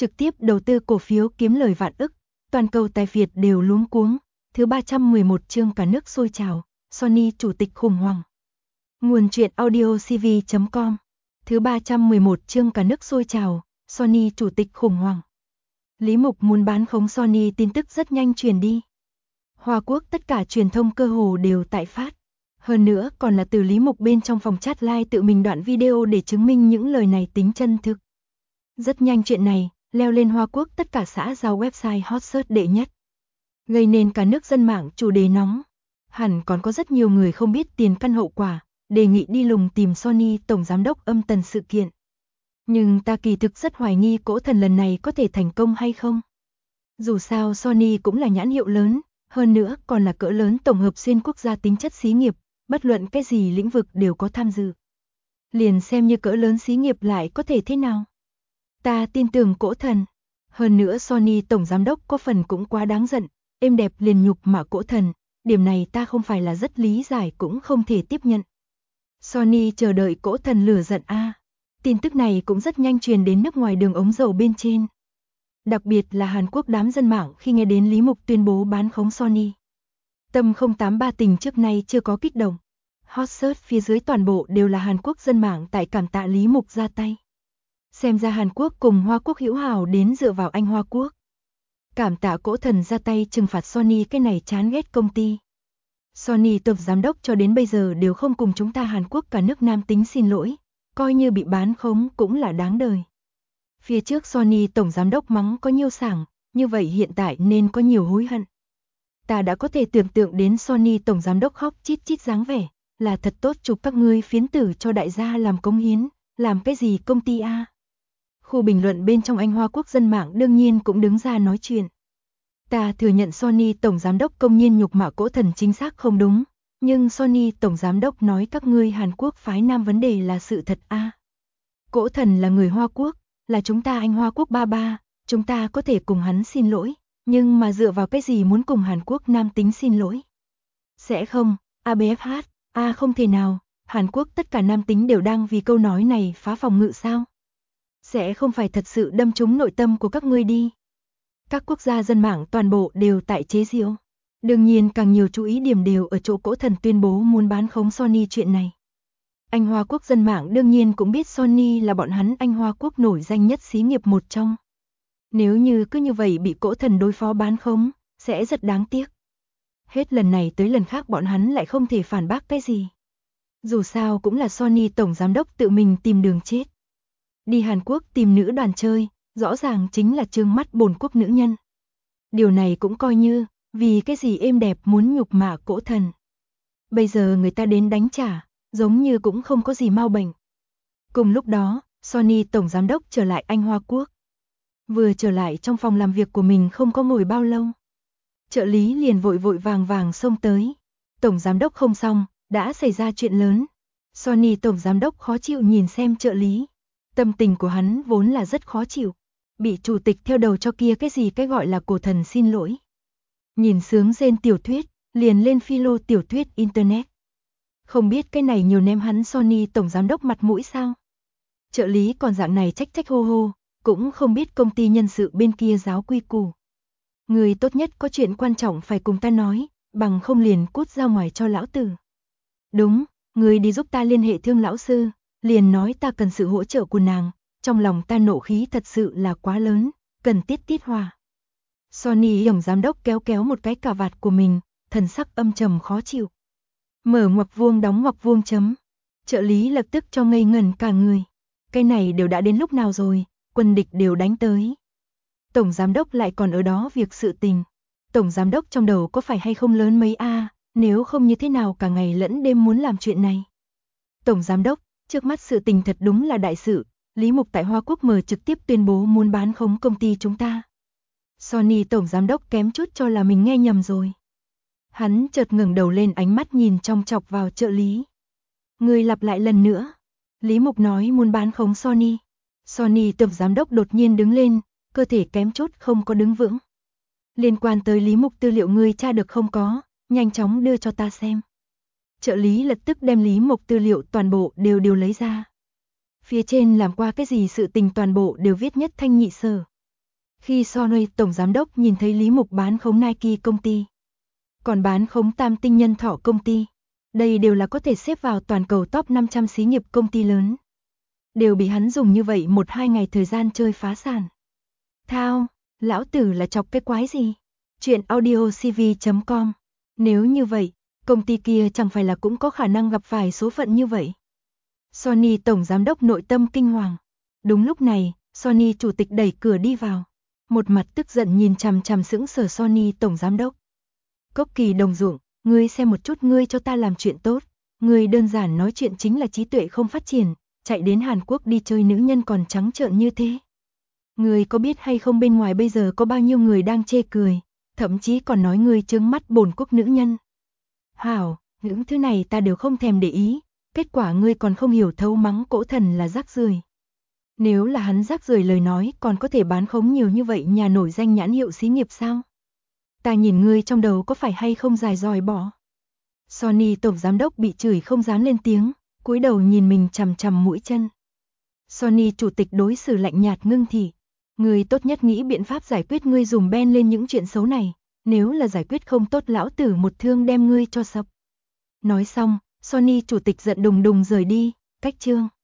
trực tiếp đầu tư cổ phiếu kiếm lời vạn ức, toàn cầu tài phiệt đều luống cuống. Thứ 311 chương cả nước sôi trào, Sony chủ tịch khủng hoảng. Nguồn truyện audio cv.com. Thứ 311 chương cả nước sôi trào, Sony chủ tịch khủng hoảng. Lý Mục muốn bán khống Sony, tin tức rất nhanh truyền đi. Hoa Quốc tất cả truyền thông cơ hồ đều tại phát. Hơn nữa còn là từ Lý Mục bên trong phòng chat live tự mình đoạn video để chứng minh những lời này tính chân thực. Rất nhanh chuyện này leo lên Hoa Quốc tất cả xã giao website hot search đệ nhất, gây nên cả nước dân mạng chủ đề nóng. Hẳn còn có rất nhiều người không biết tiền căn hậu quả, đề nghị đi lùng tìm Sony tổng giám đốc âm tần sự kiện. Nhưng ta kỳ thực rất hoài nghi cỗ thần lần này có thể thành công hay không. Dù sao Sony cũng là nhãn hiệu lớn, hơn nữa còn là cỡ lớn tổng hợp xuyên quốc gia tính chất xí nghiệp, bất luận cái gì lĩnh vực đều có tham dự. Liền xem như cỡ lớn xí nghiệp lại có thể thế nào. Ta tin tưởng cỗ thần. Hơn nữa Sony tổng giám đốc có phần cũng quá đáng giận, êm đẹp liền nhục mạ cỗ thần, điểm này ta không phải là rất lý giải cũng không thể tiếp nhận. Sony chờ đợi cỗ thần lửa giận a. Tin tức này cũng rất nhanh truyền đến nước ngoài đường ống dầu bên trên. Đặc biệt là Hàn Quốc đám dân mạng khi nghe đến Lý Mục tuyên bố bán khống Sony. Tâm 083 tình trước nay chưa có kích động. Hot search phía dưới toàn bộ đều là Hàn Quốc dân mạng tại cảm tạ Lý Mục ra tay. Xem ra Hàn Quốc cùng Hoa Quốc hữu hảo đến dựa vào anh Hoa Quốc. Cảm tạ cỗ thần ra tay trừng phạt Sony, cái này chán ghét công ty. Sony tổng giám đốc cho đến bây giờ đều không cùng chúng ta Hàn Quốc cả nước nam tính xin lỗi, coi như bị bán khống cũng là đáng đời. Phía trước Sony tổng giám đốc mắng có nhiều sảng, như vậy hiện tại nên có nhiều hối hận. Ta đã có thể tưởng tượng đến Sony tổng giám đốc khóc chít chít dáng vẻ, là thật tốt chụp các ngươi phiến tử cho đại gia làm cống hiến, làm cái gì công ty a? Khu bình luận bên trong anh Hoa Quốc dân mạng đương nhiên cũng đứng ra nói chuyện. Ta thừa nhận Sony tổng giám đốc công nhiên nhục mạ cỗ thần chính xác không đúng, nhưng Sony tổng giám đốc nói các ngươi Hàn Quốc phái nam vấn đề là sự thật a. Cỗ thần là người Hoa Quốc, là chúng ta anh Hoa Quốc ba ba, chúng ta có thể cùng hắn xin lỗi, nhưng mà dựa vào cái gì muốn cùng Hàn Quốc nam tính xin lỗi? Sẽ không, ABFH, không thể nào, Hàn Quốc tất cả nam tính đều đang vì câu nói này phá phòng ngự sao? Sẽ không phải thật sự đâm trúng nội tâm của các ngươi đi. Các quốc gia dân mạng toàn bộ đều tại chế giễu. Đương nhiên càng nhiều chú ý điểm đều ở chỗ cỗ thần tuyên bố muốn bán khống Sony chuyện này. Anh Hoa Quốc dân mạng đương nhiên cũng biết Sony là bọn hắn anh Hoa Quốc nổi danh nhất xí nghiệp một trong. Nếu như cứ như vậy bị cỗ thần đối phó bán khống, sẽ rất đáng tiếc. Hết lần này tới lần khác bọn hắn lại không thể phản bác cái gì. Dù sao cũng là Sony tổng giám đốc tự mình tìm đường chết. Đi Hàn Quốc tìm nữ đoàn chơi, rõ ràng chính là trương mắt bổn quốc nữ nhân. Điều này cũng coi như, vì cái gì êm đẹp muốn nhục mạ cỗ thần. Bây giờ người ta đến đánh trả, giống như cũng không có gì mau bệnh. Cùng lúc đó, Sony tổng giám đốc trở lại anh Hoa Quốc. Vừa trở lại trong phòng làm việc của mình không có ngồi bao lâu. Trợ lý liền vội vội vàng vàng xông tới. Tổng giám đốc không xong, đã xảy ra chuyện lớn. Sony tổng giám đốc khó chịu nhìn xem trợ lý. Tâm tình của hắn vốn là rất khó chịu. Bị chủ tịch theo đầu cho kia cái gì cái gọi là cổ thần xin lỗi. Nhìn sướng rên tiểu thuyết, liền lên philo tiểu thuyết internet. Không biết cái này nhiều ném hắn Sony tổng giám đốc mặt mũi sao? Trợ lý còn dạng này trách trách hô hô, cũng không biết công ty nhân sự bên kia giáo quy củ. Người tốt nhất có chuyện quan trọng phải cùng ta nói, bằng không liền cút ra ngoài cho lão tử. Đúng, người đi giúp ta liên hệ Thương lão sư, liền nói ta cần sự hỗ trợ của nàng, trong lòng ta nộ khí thật sự là quá lớn, cần tiết hòa. Sony tổng giám đốc kéo kéo một cái cà vạt của mình, thần sắc âm trầm khó chịu. Mở ngoặc vuông đóng ngoặc vuông chấm. Trợ lý lập tức cho ngây ngẩn cả người. Cái này đều đã đến lúc nào rồi, quân địch đều đánh tới. Tổng giám đốc lại còn ở đó việc sự tình. Tổng giám đốc trong đầu có phải hay không lớn mấy nếu không như thế nào cả ngày lẫn đêm muốn làm chuyện này. Tổng giám đốc, trước mắt sự tình thật đúng là đại sự, Lý Mục tại Hoa Quốc mở trực tiếp tuyên bố muốn bán khống công ty chúng ta. Sony tổng giám đốc kém chút cho là mình nghe nhầm rồi. Hắn chợt ngẩng đầu lên, ánh mắt nhìn chòng chọc vào trợ lý. Người lặp lại lần nữa. Lý Mục nói muốn bán khống Sony. Sony tổng giám đốc đột nhiên đứng lên, cơ thể kém chút không có đứng vững. Liên quan tới Lý Mục tư liệu người tra được không có, nhanh chóng đưa cho ta xem. Trợ lý lập tức đem Lý Mục tư liệu toàn bộ đều lấy ra. Phía trên làm qua cái gì sự tình toàn bộ đều viết nhất thanh nhị sở. Khi Sony tổng giám đốc nhìn thấy Lý Mục bán khống Nike công ty, còn bán khống Tam Tinh Nhân Thọ công ty, đây đều là có thể xếp vào toàn cầu top 500 xí nghiệp công ty lớn, đều bị hắn dùng như vậy 1-2 ngày thời gian chơi phá sản. Thao, lão tử là chọc cái quái gì? Chuyện audiocv.com. Nếu như vậy, công ty kia chẳng phải là cũng có khả năng gặp phải số phận như vậy. Sony tổng giám đốc nội tâm kinh hoàng. Đúng lúc này, Sony chủ tịch đẩy cửa đi vào, một mặt tức giận nhìn chằm chằm sững sờ Sony tổng giám đốc. Cốc Kỳ đồng ruộng, ngươi xem một chút, ngươi cho ta làm chuyện tốt, ngươi đơn giản nói chuyện chính là trí tuệ không phát triển, chạy đến Hàn Quốc đi chơi nữ nhân còn trắng trợn như thế. Ngươi có biết hay không bên ngoài bây giờ có bao nhiêu người đang chê cười, thậm chí còn nói ngươi trướng mắt bổn quốc nữ nhân. Hảo, những thứ này ta đều không thèm để ý, kết quả ngươi còn không hiểu thấu mắng Cỗ Thần là rác rưởi. Nếu là hắn rác rưởi lời nói còn có thể bán khống nhiều như vậy nhà nổi danh nhãn hiệu xí nghiệp sao? Ta nhìn ngươi trong đầu có phải hay không dài dòi bỏ. Sony tổng giám đốc bị chửi không dám lên tiếng, cúi đầu nhìn mình chằm chằm mũi chân. Sony chủ tịch đối xử lạnh nhạt ngưng thị. Ngươi tốt nhất nghĩ biện pháp giải quyết, ngươi dùng Ben lên những chuyện xấu này, nếu là giải quyết không tốt lão tử một thương đem ngươi cho sập. Nói xong, Sony chủ tịch giận đùng đùng rời đi, cách chương.